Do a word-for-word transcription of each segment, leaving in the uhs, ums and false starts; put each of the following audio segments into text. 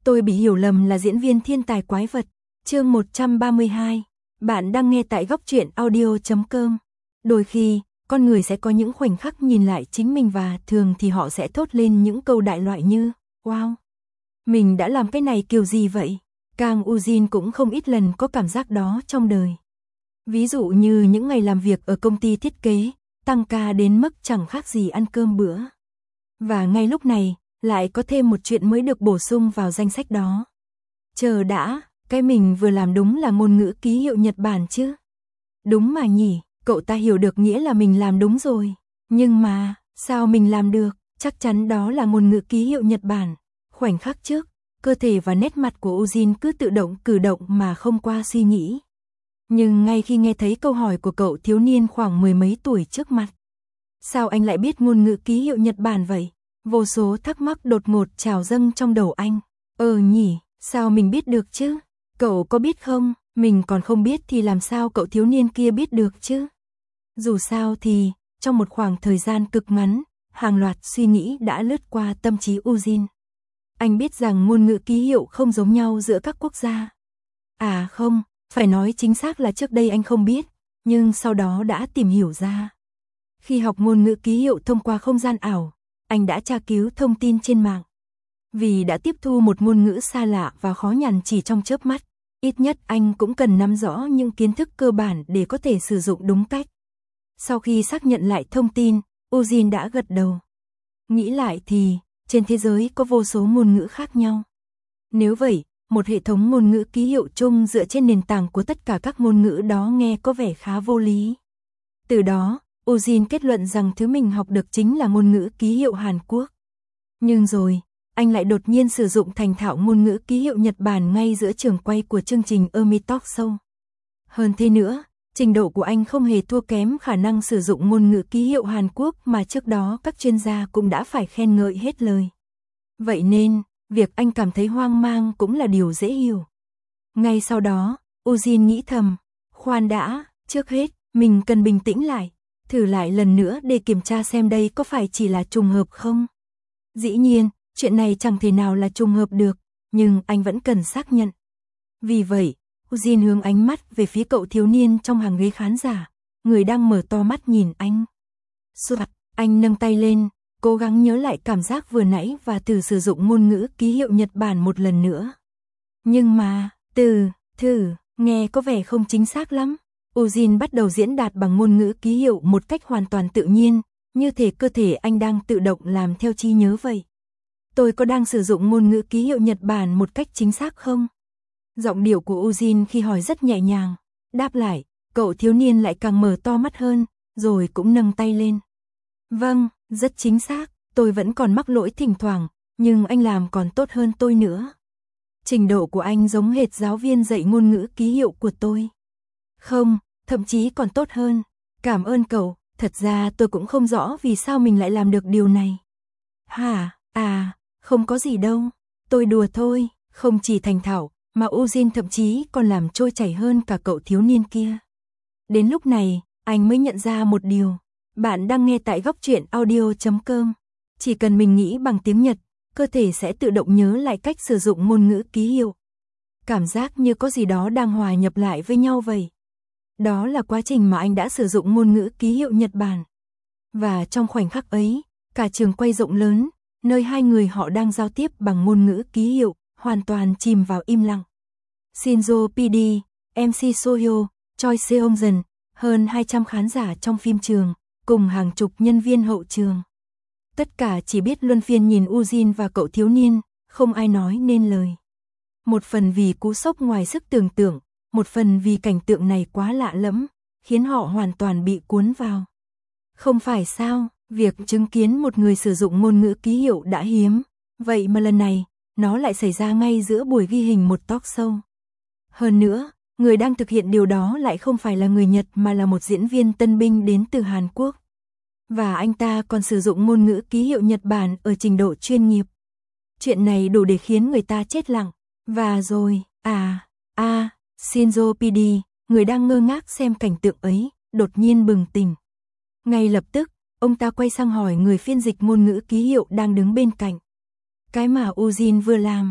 Tôi bị hiểu lầm là diễn viên thiên tài quái vật. Chương một trăm ba mươi hai. Bạn đang nghe tại góc truyện audio chấm com. Đôi khi, con người sẽ có những khoảnh khắc nhìn lại chính mình và thường thì họ sẽ thốt lên những câu đại loại như wow, mình đã làm cái này kiểu gì vậy? Kang Ujin cũng không ít lần có cảm giác đó trong đời. Ví dụ như những ngày làm việc ở công ty thiết kế, tăng ca đến mức chẳng khác gì ăn cơm bữa. Và ngay lúc này, lại có thêm một chuyện mới được bổ sung vào danh sách đó. Chờ đã, cái mình vừa làm đúng là ngôn ngữ ký hiệu Nhật Bản chứ? Đúng mà nhỉ, cậu ta hiểu được nghĩa là mình làm đúng rồi. Nhưng mà, sao mình làm được? Chắc chắn đó là ngôn ngữ ký hiệu Nhật Bản. Khoảnh khắc trước, cơ thể và nét mặt của Ujin cứ tự động cử động mà không qua suy nghĩ. Nhưng ngay khi nghe thấy câu hỏi của cậu thiếu niên khoảng mười mấy tuổi trước mặt, sao anh lại biết ngôn ngữ ký hiệu Nhật Bản vậy? Vô số thắc mắc đột ngột trào dâng trong đầu anh. Ờ nhỉ, sao mình biết được chứ? Cậu có biết không, mình còn không biết thì làm sao cậu thiếu niên kia biết được chứ? Dù sao thì, trong một khoảng thời gian cực ngắn, hàng loạt suy nghĩ đã lướt qua tâm trí Ujin. Anh biết rằng ngôn ngữ ký hiệu không giống nhau giữa các quốc gia. À không, phải nói chính xác là trước đây anh không biết, nhưng sau đó đã tìm hiểu ra. Khi học ngôn ngữ ký hiệu thông qua không gian ảo, anh đã tra cứu thông tin trên mạng. Vì đã tiếp thu một ngôn ngữ xa lạ và khó nhằn chỉ trong chớp mắt, ít nhất anh cũng cần nắm rõ những kiến thức cơ bản để có thể sử dụng đúng cách. Sau khi xác nhận lại thông tin, Ujin đã gật đầu. Nghĩ lại thì, trên thế giới có vô số ngôn ngữ khác nhau. Nếu vậy, một hệ thống ngôn ngữ ký hiệu chung dựa trên nền tảng của tất cả các ngôn ngữ đó nghe có vẻ khá vô lý. Từ đó, Ujin kết luận rằng thứ mình học được chính là ngôn ngữ ký hiệu Hàn Quốc. Nhưng rồi, anh lại đột nhiên sử dụng thành thạo ngôn ngữ ký hiệu Nhật Bản ngay giữa trường quay của chương trình Emi Talk Show. Hơn thế nữa, trình độ của anh không hề thua kém khả năng sử dụng ngôn ngữ ký hiệu Hàn Quốc mà trước đó các chuyên gia cũng đã phải khen ngợi hết lời. Vậy nên, việc anh cảm thấy hoang mang cũng là điều dễ hiểu. Ngay sau đó, Ujin nghĩ thầm, khoan đã, trước hết, mình cần bình tĩnh lại, thử lại lần nữa để kiểm tra xem đây có phải chỉ là trùng hợp không. Dĩ nhiên, chuyện này chẳng thể nào là trùng hợp được, nhưng anh vẫn cần xác nhận. Vì vậy, Ujin hướng ánh mắt về phía cậu thiếu niên trong hàng ghế khán giả, người đang mở to mắt nhìn anh. Soạt, anh nâng tay lên, cố gắng nhớ lại cảm giác vừa nãy và thử sử dụng ngôn ngữ ký hiệu Nhật Bản một lần nữa. Nhưng mà, từ, thử, nghe có vẻ không chính xác lắm. Ujin bắt đầu diễn đạt bằng ngôn ngữ ký hiệu một cách hoàn toàn tự nhiên, như thể cơ thể anh đang tự động làm theo trí nhớ vậy. Tôi có đang sử dụng ngôn ngữ ký hiệu Nhật Bản một cách chính xác không? Giọng điệu của Ujin khi hỏi rất nhẹ nhàng. Đáp lại, cậu thiếu niên lại càng mở to mắt hơn, rồi cũng nâng tay lên. Vâng, rất chính xác, tôi vẫn còn mắc lỗi thỉnh thoảng, nhưng anh làm còn tốt hơn tôi nữa. Trình độ của anh giống hệt giáo viên dạy ngôn ngữ ký hiệu của tôi. Không, thậm chí còn tốt hơn. Cảm ơn cậu, thật ra tôi cũng không rõ vì sao mình lại làm được điều này. Hả, à, không có gì đâu, tôi đùa thôi, không chỉ thành thạo, mà Ujin thậm chí còn làm trôi chảy hơn cả cậu thiếu niên kia. Đến lúc này, anh mới nhận ra một điều. Bạn đang nghe tại góc truyện audio chấm com. Chỉ cần mình nghĩ bằng tiếng Nhật, cơ thể sẽ tự động nhớ lại cách sử dụng ngôn ngữ ký hiệu. Cảm giác như có gì đó đang hòa nhập lại với nhau vậy. Đó là quá trình mà anh đã sử dụng ngôn ngữ ký hiệu Nhật Bản. Và trong khoảnh khắc ấy, cả trường quay rộng lớn, nơi hai người họ đang giao tiếp bằng ngôn ngữ ký hiệu, hoàn toàn chìm vào im lặng. Shinzo pê đê, em xê Sohyo, Choi Seong-jeon, hơn hai trăm khán giả trong phim trường, cùng hàng chục nhân viên hậu trường. Tất cả chỉ biết luân phiên nhìn Ujin và cậu thiếu niên, không ai nói nên lời. Một phần vì cú sốc ngoài sức tưởng tượng, một phần vì cảnh tượng này quá lạ lẫm, khiến họ hoàn toàn bị cuốn vào. Không phải sao, việc chứng kiến một người sử dụng ngôn ngữ ký hiệu đã hiếm, vậy mà lần này, nó lại xảy ra ngay giữa buổi ghi hình một talk show. Hơn nữa, người đang thực hiện điều đó lại không phải là người Nhật mà là một diễn viên tân binh đến từ Hàn Quốc. Và anh ta còn sử dụng ngôn ngữ ký hiệu Nhật Bản ở trình độ chuyên nghiệp. Chuyện này đủ để khiến người ta chết lặng. Và rồi, à, à, Shinzo pê đê, người đang ngơ ngác xem cảnh tượng ấy, đột nhiên bừng tỉnh. Ngay lập tức, ông ta quay sang hỏi người phiên dịch ngôn ngữ ký hiệu đang đứng bên cạnh. Cái mà Ujin vừa làm,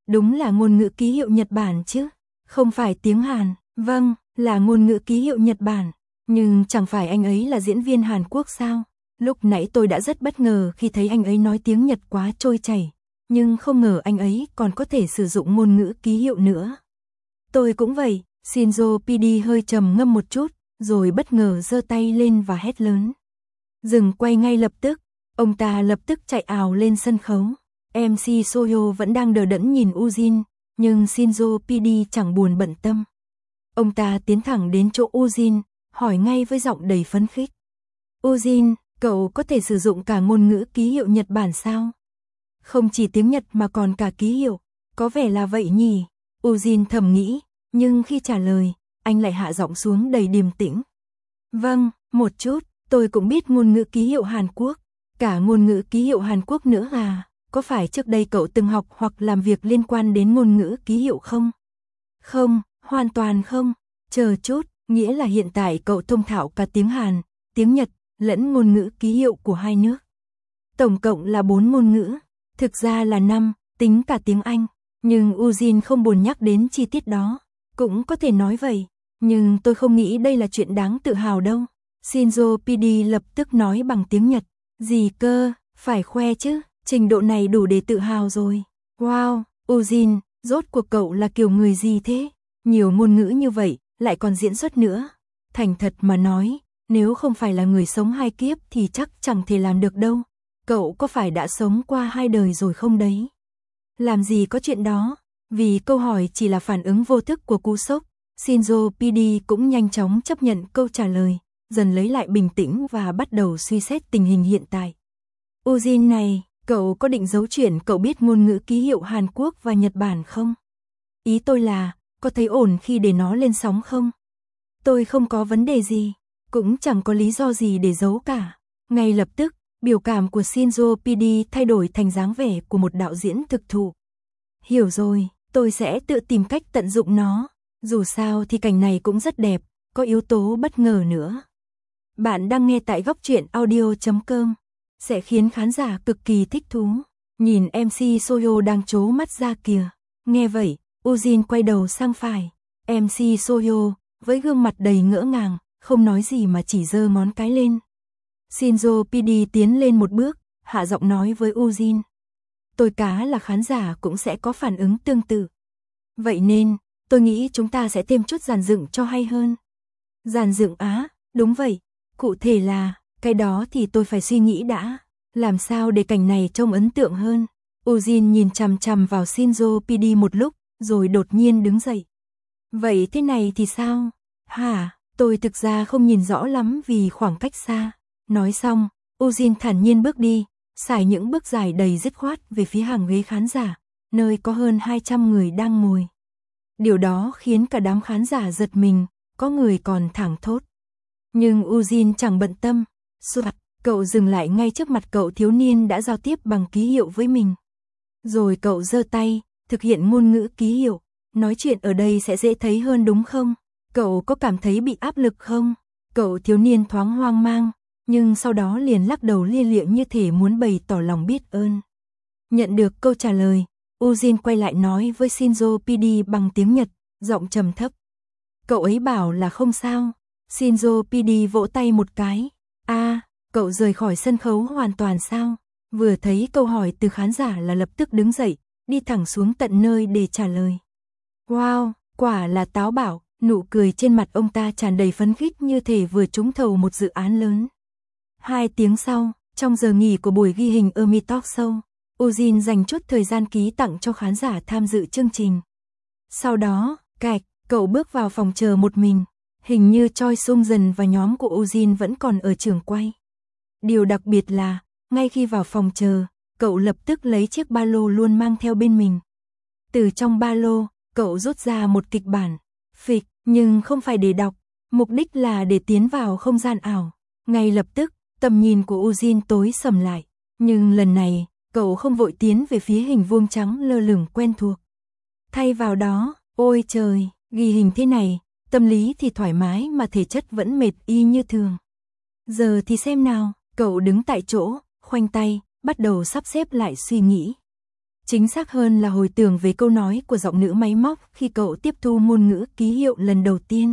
Đúng là ngôn ngữ ký hiệu Nhật Bản chứ, không phải tiếng Hàn. Vâng, là ngôn ngữ ký hiệu Nhật Bản. Nhưng chẳng phải anh ấy là diễn viên Hàn Quốc sao? Lúc nãy tôi đã rất bất ngờ khi thấy anh ấy nói tiếng Nhật quá trôi chảy. Nhưng không ngờ anh ấy còn có thể sử dụng ngôn ngữ ký hiệu nữa. Tôi cũng vậy, Shinzo pê đê hơi trầm ngâm một chút, rồi bất ngờ giơ tay lên và hét lớn. Dừng quay ngay lập tức, ông ta lập tức chạy ào lên sân khấu. em xê Soyo vẫn đang đờ đẫn nhìn Ujin, nhưng Shinzo pê đê chẳng buồn bận tâm. Ông ta tiến thẳng đến chỗ Ujin, hỏi ngay với giọng đầy phấn khích. Ujin, cậu có thể sử dụng cả ngôn ngữ ký hiệu Nhật Bản sao? Không chỉ tiếng Nhật mà còn cả ký hiệu, có vẻ là vậy nhỉ? Ujin thầm nghĩ, nhưng khi trả lời, anh lại hạ giọng xuống đầy điềm tĩnh. Vâng, một chút, tôi cũng biết ngôn ngữ ký hiệu Hàn Quốc, cả ngôn ngữ ký hiệu Hàn Quốc nữa à, có phải trước đây cậu từng học hoặc làm việc liên quan đến ngôn ngữ ký hiệu không? Không, hoàn toàn không, chờ chút, nghĩa là hiện tại cậu thông thạo cả tiếng Hàn, tiếng Nhật, lẫn ngôn ngữ ký hiệu của hai nước. Tổng cộng là bốn ngôn ngữ, thực ra là năm, tính cả tiếng Anh, nhưng Ujin không buồn nhắc đến chi tiết đó, cũng có thể nói vậy, nhưng tôi không nghĩ đây là chuyện đáng tự hào đâu. Shinzo pê đê lập tức nói bằng tiếng Nhật, gì cơ, phải khoe chứ, trình độ này đủ để tự hào rồi. Wow, Ujin, rốt cuộc cậu là kiểu người gì thế? Nhiều ngôn ngữ như vậy, lại còn diễn xuất nữa. Thành thật mà nói, nếu không phải là người sống hai kiếp thì chắc chẳng thể làm được đâu. Cậu có phải đã sống qua hai đời rồi không đấy? Làm gì có chuyện đó, vì câu hỏi chỉ là phản ứng vô thức của cú sốc. Shinzo pê đê cũng nhanh chóng chấp nhận câu trả lời, dần lấy lại bình tĩnh và bắt đầu suy xét tình hình hiện tại. Ujin này, cậu có định giấu chuyện cậu biết ngôn ngữ ký hiệu Hàn Quốc và Nhật Bản không? Ý tôi là, có thấy ổn khi để nó lên sóng không? Tôi không có vấn đề gì, cũng chẳng có lý do gì để giấu cả. Ngay lập tức, biểu cảm của Shinzo pê đê thay đổi thành dáng vẻ của một đạo diễn thực thụ. Hiểu rồi, tôi sẽ tự tìm cách tận dụng nó. Dù sao thì cảnh này cũng rất đẹp, có yếu tố bất ngờ nữa. Bạn đang nghe tại góc truyện audio chấm com, sẽ khiến khán giả cực kỳ thích thú. Nhìn em xê Soyo đang trố mắt ra kìa. Nghe vậy, Ujin quay đầu sang phải. em xê Soyo, với gương mặt đầy ngỡ ngàng, không nói gì mà chỉ giơ ngón cái lên. Shinzo pê đê tiến lên một bước, hạ giọng nói với Ujin. Tôi cá là khán giả cũng sẽ có phản ứng tương tự. Vậy nên, tôi nghĩ chúng ta sẽ thêm chút dàn dựng cho hay hơn. Dàn dựng á, đúng vậy. Cụ thể là, cái đó thì tôi phải suy nghĩ đã. Làm sao để cảnh này trông ấn tượng hơn. Ujin nhìn chằm chằm vào Shinzo pê đê một lúc, rồi đột nhiên đứng dậy. Vậy thế này thì sao? Hả, tôi thực ra không nhìn rõ lắm vì khoảng cách xa. Nói xong, Ujin thản nhiên bước đi, xài những bước dài đầy dứt khoát về phía hàng ghế khán giả, nơi có hơn hai trăm người đang ngồi. Điều đó khiến cả đám khán giả giật mình, có người còn thảng thốt. Nhưng Ujin chẳng bận tâm. Soạt, cậu dừng lại ngay trước mặt cậu thiếu niên đã giao tiếp bằng ký hiệu với mình. Rồi cậu giơ tay, thực hiện ngôn ngữ ký hiệu. Nói chuyện ở đây sẽ dễ thấy hơn đúng không? Cậu có cảm thấy bị áp lực không? Cậu thiếu niên thoáng hoang mang, nhưng sau đó liền lắc đầu lia lịa như thể muốn bày tỏ lòng biết ơn. Nhận được câu trả lời, Ujin quay lại nói với Shinzo pê đê bằng tiếng Nhật, giọng trầm thấp. Cậu ấy bảo là không sao. Shinzo pê đê vỗ tay một cái. A, à, cậu rời khỏi sân khấu hoàn toàn sao? Vừa thấy câu hỏi từ khán giả là lập tức đứng dậy, đi thẳng xuống tận nơi để trả lời. Wow, quả là táo bạo, nụ cười trên mặt ông ta tràn đầy phấn khích như thể vừa trúng thầu một dự án lớn. Hai tiếng sau, trong giờ nghỉ của buổi ghi hình Emi Talk Show, Ujin dành chút thời gian ký tặng cho khán giả tham dự chương trình. Sau đó, cạch, cậu bước vào phòng chờ một mình. Hình như Choi Sung Dần và nhóm của Ujin vẫn còn ở trường quay. Điều đặc biệt là, ngay khi vào phòng chờ, cậu lập tức lấy chiếc ba lô luôn mang theo bên mình. Từ trong ba lô, cậu rút ra một kịch bản, phịch, nhưng không phải để đọc, mục đích là để tiến vào không gian ảo. Ngay lập tức, tầm nhìn của Ujin tối sầm lại, nhưng lần này, cậu không vội tiến về phía hình vuông trắng lơ lửng quen thuộc. Thay vào đó, ôi trời, ghi hình thế này, tâm lý thì thoải mái mà thể chất vẫn mệt y như thường. Giờ thì xem nào, cậu đứng tại chỗ, khoanh tay, bắt đầu sắp xếp lại suy nghĩ. Chính xác hơn là hồi tưởng về câu nói của giọng nữ máy móc khi cậu tiếp thu ngôn ngữ ký hiệu lần đầu tiên.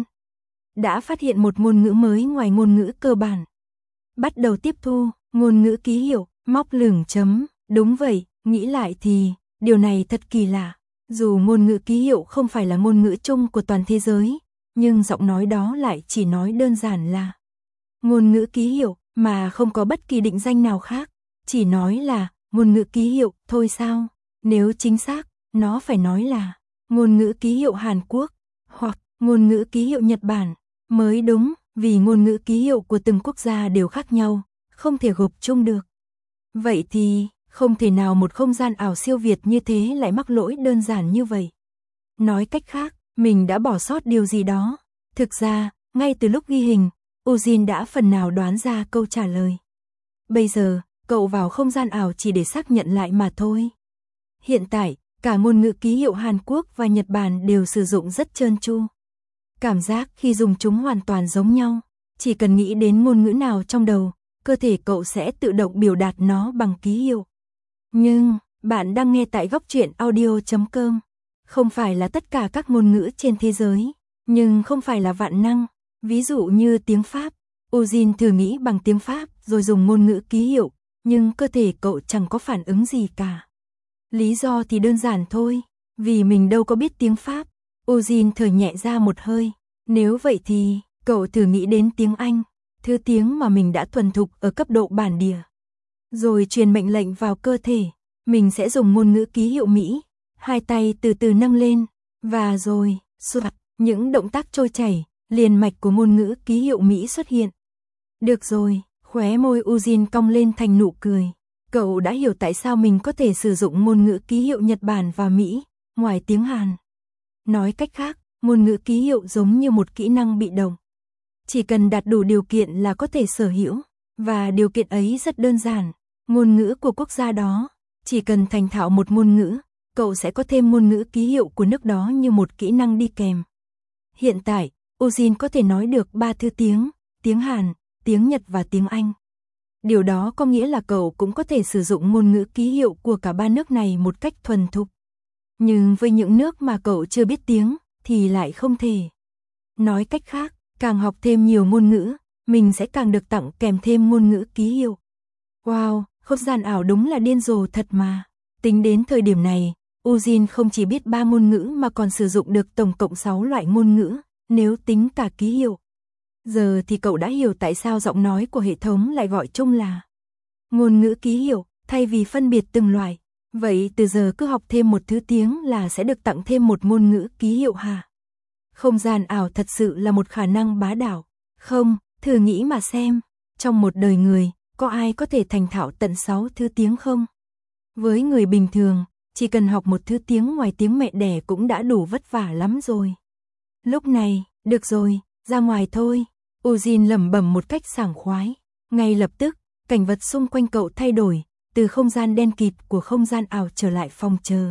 Đã phát hiện một ngôn ngữ mới ngoài ngôn ngữ cơ bản. Bắt đầu tiếp thu, ngôn ngữ ký hiệu, móc lửng chấm, đúng vậy, nghĩ lại thì, điều này thật kỳ lạ. Dù ngôn ngữ ký hiệu không phải là ngôn ngữ chung của toàn thế giới, nhưng giọng nói đó lại chỉ nói đơn giản là ngôn ngữ ký hiệu, mà không có bất kỳ định danh nào khác, chỉ nói là ngôn ngữ ký hiệu thôi sao? Nếu chính xác, nó phải nói là ngôn ngữ ký hiệu Hàn Quốc hoặc ngôn ngữ ký hiệu Nhật Bản mới đúng, vì ngôn ngữ ký hiệu của từng quốc gia đều khác nhau, không thể gộp chung được. Vậy thì, không thể nào một không gian ảo siêu việt như thế lại mắc lỗi đơn giản như vậy. Nói cách khác, mình đã bỏ sót điều gì đó. Thực ra, ngay từ lúc ghi hình, Ujin đã phần nào đoán ra câu trả lời. Bây giờ, cậu vào không gian ảo chỉ để xác nhận lại mà thôi. Hiện tại, cả ngôn ngữ ký hiệu Hàn Quốc và Nhật Bản đều sử dụng rất trơn tru. Cảm giác khi dùng chúng hoàn toàn giống nhau. Chỉ cần nghĩ đến ngôn ngữ nào trong đầu, cơ thể cậu sẽ tự động biểu đạt nó bằng ký hiệu. Nhưng, bạn đang nghe tại góc truyện audio chấm com. Không phải là tất cả các ngôn ngữ trên thế giới, nhưng không phải là vạn năng. Ví dụ như tiếng Pháp, Ujin thử nghĩ bằng tiếng Pháp rồi dùng ngôn ngữ ký hiệu, nhưng cơ thể cậu chẳng có phản ứng gì cả. Lý do thì đơn giản thôi, vì mình đâu có biết tiếng Pháp. Ujin thở nhẹ ra một hơi. Nếu vậy thì, cậu thử nghĩ đến tiếng Anh, thứ tiếng mà mình đã thuần thục ở cấp độ bản địa. Rồi truyền mệnh lệnh vào cơ thể, mình sẽ dùng ngôn ngữ ký hiệu Mỹ, hai tay từ từ nâng lên, và rồi, soạt, những động tác trôi chảy, liền mạch của ngôn ngữ ký hiệu Mỹ xuất hiện. Được rồi, khóe môi Ujin cong lên thành nụ cười. Cậu đã hiểu tại sao mình có thể sử dụng ngôn ngữ ký hiệu Nhật Bản và Mỹ, ngoài tiếng Hàn. Nói cách khác, ngôn ngữ ký hiệu giống như một kỹ năng bị động. Chỉ cần đạt đủ điều kiện là có thể sở hữu, và điều kiện ấy rất đơn giản, ngôn ngữ của quốc gia đó. Chỉ cần thành thạo một ngôn ngữ, cậu sẽ có thêm ngôn ngữ ký hiệu của nước đó như một kỹ năng đi kèm. Hiện tại, Ujin có thể nói được ba thứ tiếng, tiếng Hàn, tiếng Nhật và tiếng Anh. Điều đó có nghĩa là cậu cũng có thể sử dụng ngôn ngữ ký hiệu của cả ba nước này một cách thuần thục. Nhưng với những nước mà cậu chưa biết tiếng, thì lại không thể. Nói cách khác, càng học thêm nhiều ngôn ngữ, mình sẽ càng được tặng kèm thêm ngôn ngữ ký hiệu. Wow, không gian ảo đúng là điên rồ thật mà. Tính đến thời điểm này, Ujin không chỉ biết ba ngôn ngữ mà còn sử dụng được tổng cộng sáu loại ngôn ngữ, nếu tính cả ký hiệu. Giờ thì cậu đã hiểu tại sao giọng nói của hệ thống lại gọi chung là ngôn ngữ ký hiệu, thay vì phân biệt từng loại. Vậy từ giờ cứ học thêm một thứ tiếng là sẽ được tặng thêm một ngôn ngữ ký hiệu hả? Không gian ảo thật sự là một khả năng bá đạo. Không, thử nghĩ mà xem, trong một đời người, có ai có thể thành thạo tận sáu thứ tiếng không? Với người bình thường, chỉ cần học một thứ tiếng ngoài tiếng mẹ đẻ cũng đã đủ vất vả lắm rồi. Lúc này, được rồi, ra ngoài thôi. Ujin lẩm bẩm một cách sảng khoái. Ngay lập tức, cảnh vật xung quanh cậu thay đổi, từ không gian đen kịt của không gian ảo trở lại phòng chờ.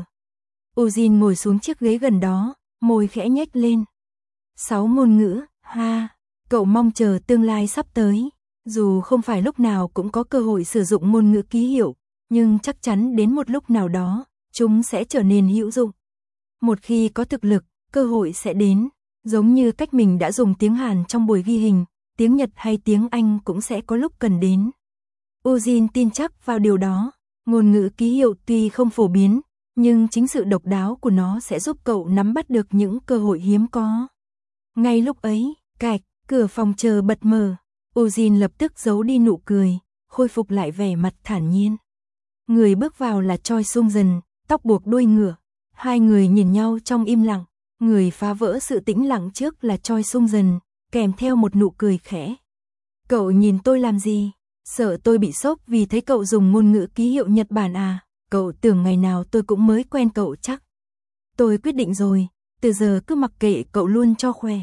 Ujin ngồi xuống chiếc ghế gần đó, môi khẽ nhếch lên. Sáu ngôn ngữ, ha, cậu mong chờ tương lai sắp tới. Dù không phải lúc nào cũng có cơ hội sử dụng ngôn ngữ ký hiệu, nhưng chắc chắn đến một lúc nào đó, chúng sẽ trở nên hữu dụng. Một khi có thực lực, cơ hội sẽ đến. Giống như cách mình đã dùng tiếng Hàn trong buổi ghi hình, tiếng Nhật hay tiếng Anh cũng sẽ có lúc cần đến. Ujin tin chắc vào điều đó. Ngôn ngữ ký hiệu tuy không phổ biến, nhưng chính sự độc đáo của nó sẽ giúp cậu nắm bắt được những cơ hội hiếm có. Ngay lúc ấy, cạch, cửa phòng chờ bật mở. Ujin lập tức giấu đi nụ cười, khôi phục lại vẻ mặt thản nhiên. Người bước vào là Choi Sung-jin, tóc buộc đuôi ngựa. Hai người nhìn nhau trong im lặng. Người phá vỡ sự tĩnh lặng trước là Choi Sung-jin, kèm theo một nụ cười khẽ. Cậu nhìn tôi làm gì? Sợ tôi bị sốc vì thấy cậu dùng ngôn ngữ ký hiệu Nhật Bản à? Cậu tưởng ngày nào tôi cũng mới quen cậu chắc. Tôi quyết định rồi, từ giờ cứ mặc kệ cậu luôn cho khỏe.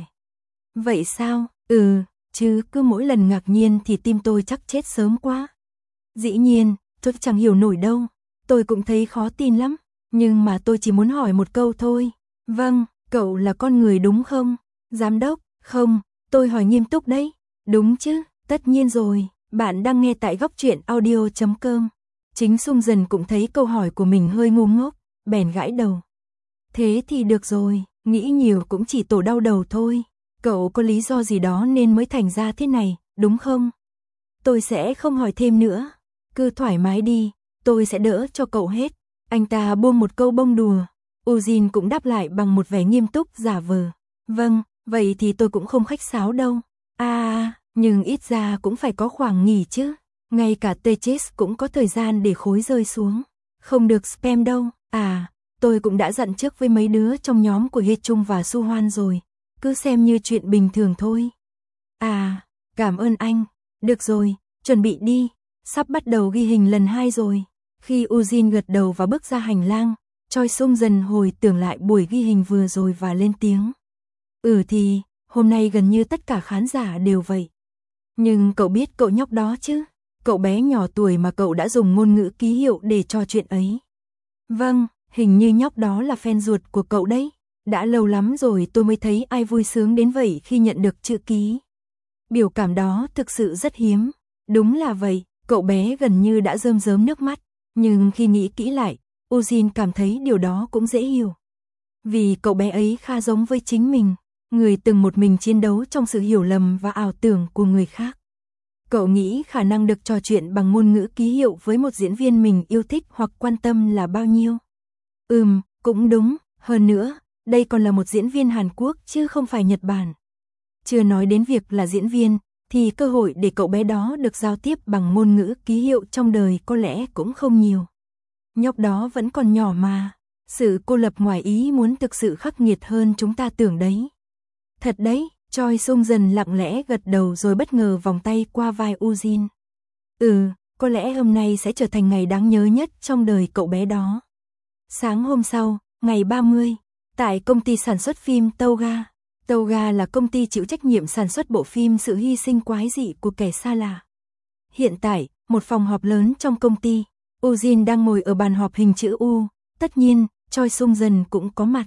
Vậy sao? Ừ, chứ cứ mỗi lần ngạc nhiên thì tim tôi chắc chết sớm quá. Dĩ nhiên, tôi chẳng hiểu nổi đâu. Tôi cũng thấy khó tin lắm, nhưng mà tôi chỉ muốn hỏi một câu thôi. Vâng, cậu là con người đúng không? Giám đốc, không, tôi hỏi nghiêm túc đấy. Đúng chứ, tất nhiên rồi, bạn đang nghe tại góc truyện audio chấm com. Chính Sung Dần cũng thấy câu hỏi của mình hơi ngu ngốc, bèn gãi đầu. Thế thì được rồi, nghĩ nhiều cũng chỉ tổ đau đầu thôi. Cậu có lý do gì đó nên mới thành ra thế này, đúng không? Tôi sẽ không hỏi thêm nữa. Cứ thoải mái đi, tôi sẽ đỡ cho cậu hết. Anh ta buông một câu bông đùa. Ujin cũng đáp lại bằng một vẻ nghiêm túc giả vờ. Vâng, vậy thì tôi cũng không khách sáo đâu. À, nhưng ít ra cũng phải có khoảng nghỉ chứ. Ngay cả Tejas cũng có thời gian để khối rơi xuống. Không được spam đâu. À, tôi cũng đã dặn trước với mấy đứa trong nhóm của Hye Chung và Su Hoan rồi. Cứ xem như chuyện bình thường thôi. À, cảm ơn anh. Được rồi, chuẩn bị đi. Sắp bắt đầu ghi hình lần hai rồi. Khi Ujin gật đầu và bước ra hành lang, Choi Sung dần hồi tưởng lại buổi ghi hình vừa rồi và lên tiếng. Ừ thì, hôm nay gần như tất cả khán giả đều vậy. Nhưng cậu biết cậu nhóc đó chứ? Cậu bé nhỏ tuổi mà cậu đã dùng ngôn ngữ ký hiệu để trò chuyện ấy. Vâng, hình như nhóc đó là fan ruột của cậu đấy. Đã lâu lắm rồi tôi mới thấy ai vui sướng đến vậy khi nhận được chữ ký. Biểu cảm đó thực sự rất hiếm. Đúng là vậy, cậu bé gần như đã rơm rớm nước mắt. Nhưng khi nghĩ kỹ lại, Ujin cảm thấy điều đó cũng dễ hiểu. Vì cậu bé ấy khá giống với chính mình, người từng một mình chiến đấu trong sự hiểu lầm và ảo tưởng của người khác. Cậu nghĩ khả năng được trò chuyện bằng ngôn ngữ ký hiệu với một diễn viên mình yêu thích hoặc quan tâm là bao nhiêu? Ừm, cũng đúng, hơn nữa, đây còn là một diễn viên Hàn Quốc chứ không phải Nhật Bản. Chưa nói đến việc là diễn viên, thì cơ hội để cậu bé đó được giao tiếp bằng ngôn ngữ ký hiệu trong đời có lẽ cũng không nhiều. Nhóc đó vẫn còn nhỏ mà, sự cô lập ngoài ý muốn thực sự khắc nghiệt hơn chúng ta tưởng đấy. Thật đấy, Choi Sung dần lặng lẽ gật đầu rồi bất ngờ vòng tay qua vai Ujin. Ừ, có lẽ hôm nay sẽ trở thành ngày đáng nhớ nhất trong đời cậu bé đó. Sáng hôm sau, ngày ba mươi, tại công ty sản xuất phim Toga. Toga là công ty chịu trách nhiệm sản xuất bộ phim Sự hy sinh quái dị của kẻ xa lạ. Hiện tại, một phòng họp lớn trong công ty, Ujin đang ngồi ở bàn họp hình chữ U, tất nhiên, Choi Sung dần cũng có mặt.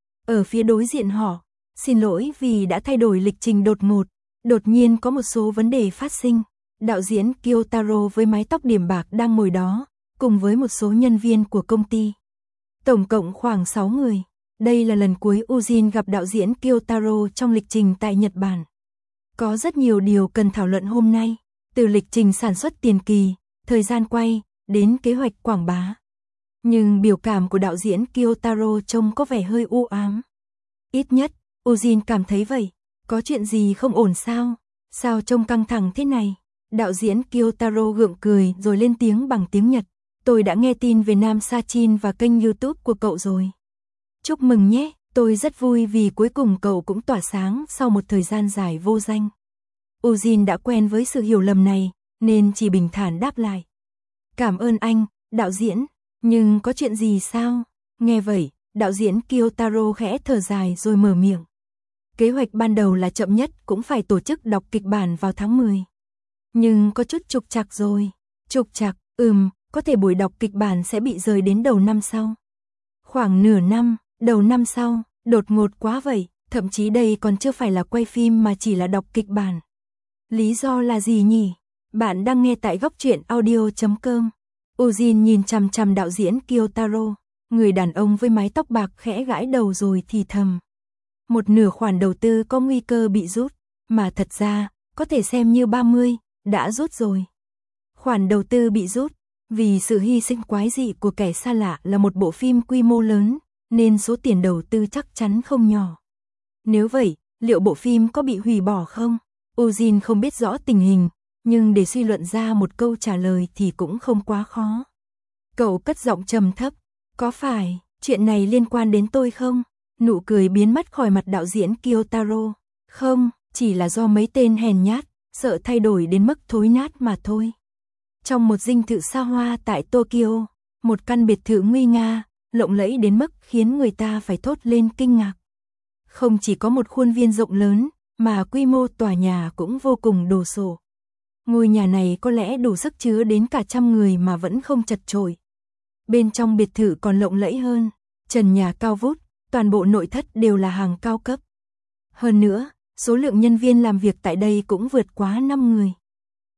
Ở phía đối diện họ, xin lỗi vì đã thay đổi lịch trình đột ngột, đột nhiên có một số vấn đề phát sinh. Đạo diễn Kyotaro với mái tóc điểm bạc đang ngồi đó, cùng với một số nhân viên của công ty. Tổng cộng khoảng sáu người. Đây là lần cuối Ujin gặp đạo diễn Kyotaro trong lịch trình tại Nhật Bản. Có rất nhiều điều cần thảo luận hôm nay, từ lịch trình sản xuất tiền kỳ, thời gian quay, đến kế hoạch quảng bá. Nhưng biểu cảm của đạo diễn Kyotaro trông có vẻ hơi u ám. Ít nhất, Ujin cảm thấy vậy. Có chuyện gì không ổn sao? Sao trông căng thẳng thế này? Đạo diễn Kyotaro gượng cười rồi lên tiếng bằng tiếng Nhật. Tôi đã nghe tin về Nam Sachin và kênh YouTube của cậu rồi. Chúc mừng nhé, tôi rất vui vì cuối cùng cậu cũng tỏa sáng sau một thời gian dài vô danh. Ujin đã quen với sự hiểu lầm này, nên chỉ bình thản đáp lại. Cảm ơn anh, đạo diễn, nhưng có chuyện gì sao? Nghe vậy, đạo diễn Kyotaro khẽ thở dài rồi mở miệng. Kế hoạch ban đầu là chậm nhất cũng phải tổ chức đọc kịch bản vào tháng mười. Nhưng có chút trục trặc rồi. Trục trặc, ừm, có thể buổi đọc kịch bản sẽ bị rời đến đầu năm sau. Khoảng nửa năm, đầu năm sau, đột ngột quá vậy, thậm chí đây còn chưa phải là quay phim mà chỉ là đọc kịch bản. Lý do là gì nhỉ? Bạn đang nghe tại góc truyện audio chấm com. Ujin nhìn chằm chằm đạo diễn Kyotaro, người đàn ông với mái tóc bạc khẽ gãi đầu rồi thì thầm. Một nửa khoản đầu tư có nguy cơ bị rút, mà thật ra, có thể xem như ba mươi, đã rút rồi. Khoản đầu tư bị rút, vì sự hy sinh quái dị của kẻ xa lạ là một bộ phim quy mô lớn, nên số tiền đầu tư chắc chắn không nhỏ. Nếu vậy, liệu bộ phim có bị hủy bỏ không? Ujin không biết rõ tình hình, nhưng để suy luận ra một câu trả lời thì cũng không quá khó. Cậu cất giọng trầm thấp, có phải chuyện này liên quan đến tôi không? Nụ cười biến mất khỏi mặt đạo diễn Kyotaro. Không, chỉ là do mấy tên hèn nhát, sợ thay đổi đến mức thối nát mà thôi. Trong một dinh thự xa hoa tại Tokyo, một căn biệt thự nguy nga, lộng lẫy đến mức khiến người ta phải thốt lên kinh ngạc. Không chỉ có một khuôn viên rộng lớn, mà quy mô tòa nhà cũng vô cùng đồ sộ. Ngôi nhà này có lẽ đủ sức chứa đến cả trăm người mà vẫn không chật chội. Bên trong biệt thự còn lộng lẫy hơn, trần nhà cao vút, toàn bộ nội thất đều là hàng cao cấp. Hơn nữa, số lượng nhân viên làm việc tại đây cũng vượt quá năm người.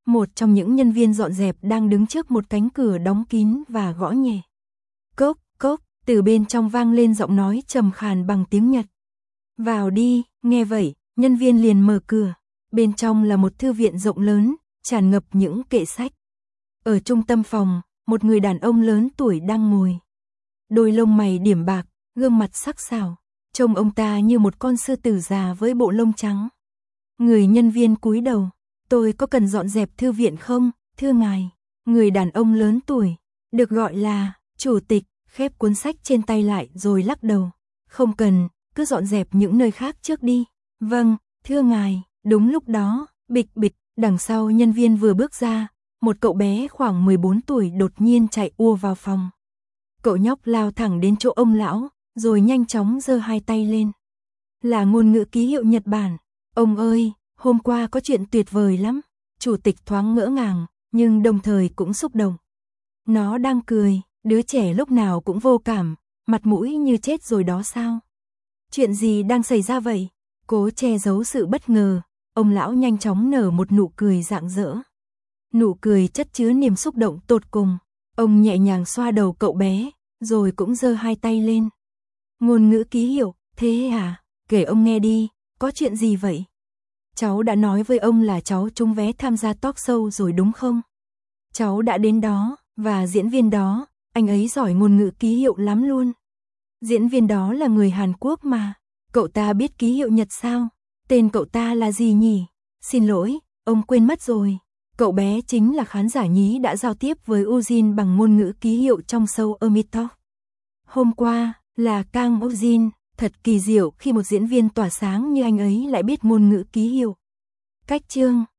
một trong những nhân viên dọn dẹp đang đứng trước một cánh cửa đóng kín và gõ nhẹ. Cốc, cốc, từ bên trong vang lên giọng nói trầm khàn bằng tiếng Nhật. Vào đi, nghe vậy, nhân viên liền mở cửa. Bên trong là một thư viện rộng lớn, tràn ngập những kệ sách. Ở trung tâm phòng, một người đàn ông lớn tuổi đang ngồi. Đôi lông mày điểm bạc, gương mặt sắc sảo, trông ông ta như một con sư tử già với bộ lông trắng. Người nhân viên cúi đầu, tôi có cần dọn dẹp thư viện không, thưa ngài? Người đàn ông lớn tuổi, được gọi là chủ tịch, khép cuốn sách trên tay lại rồi lắc đầu. Không cần, cứ dọn dẹp những nơi khác trước đi. Vâng, thưa ngài. Đúng lúc đó, bịch bịch, đằng sau nhân viên vừa bước ra, một cậu bé khoảng mười bốn tuổi đột nhiên chạy ùa vào phòng. Cậu nhóc lao thẳng đến chỗ ông lão, rồi nhanh chóng giơ hai tay lên. Là ngôn ngữ ký hiệu Nhật Bản. Ông ơi, hôm qua có chuyện tuyệt vời lắm. Chủ tịch thoáng ngỡ ngàng, nhưng đồng thời cũng xúc động. Nó đang cười, đứa trẻ lúc nào cũng vô cảm, mặt mũi như chết rồi đó sao? Chuyện gì đang xảy ra vậy? Cố che giấu sự bất ngờ, ông lão nhanh chóng nở một nụ cười rạng rỡ. Nụ cười chất chứa niềm xúc động tột cùng. Ông nhẹ nhàng xoa đầu cậu bé, rồi cũng giơ hai tay lên. Ngôn ngữ ký hiệu, thế à? Kể ông nghe đi, có chuyện gì vậy? Cháu đã nói với ông là cháu trúng vé tham gia talk show rồi đúng không? Cháu đã đến đó, và diễn viên đó, anh ấy giỏi ngôn ngữ ký hiệu lắm luôn. Diễn viên đó là người Hàn Quốc mà. Cậu ta biết ký hiệu Nhật sao? Tên cậu ta là gì nhỉ? Xin lỗi, ông quên mất rồi. Cậu bé chính là khán giả nhí đã giao tiếp với Ujin bằng ngôn ngữ ký hiệu trong show Amitalk. Hôm qua, là Kang Ujin, thật kỳ diệu khi một diễn viên tỏa sáng như anh ấy lại biết ngôn ngữ ký hiệu. Cách chương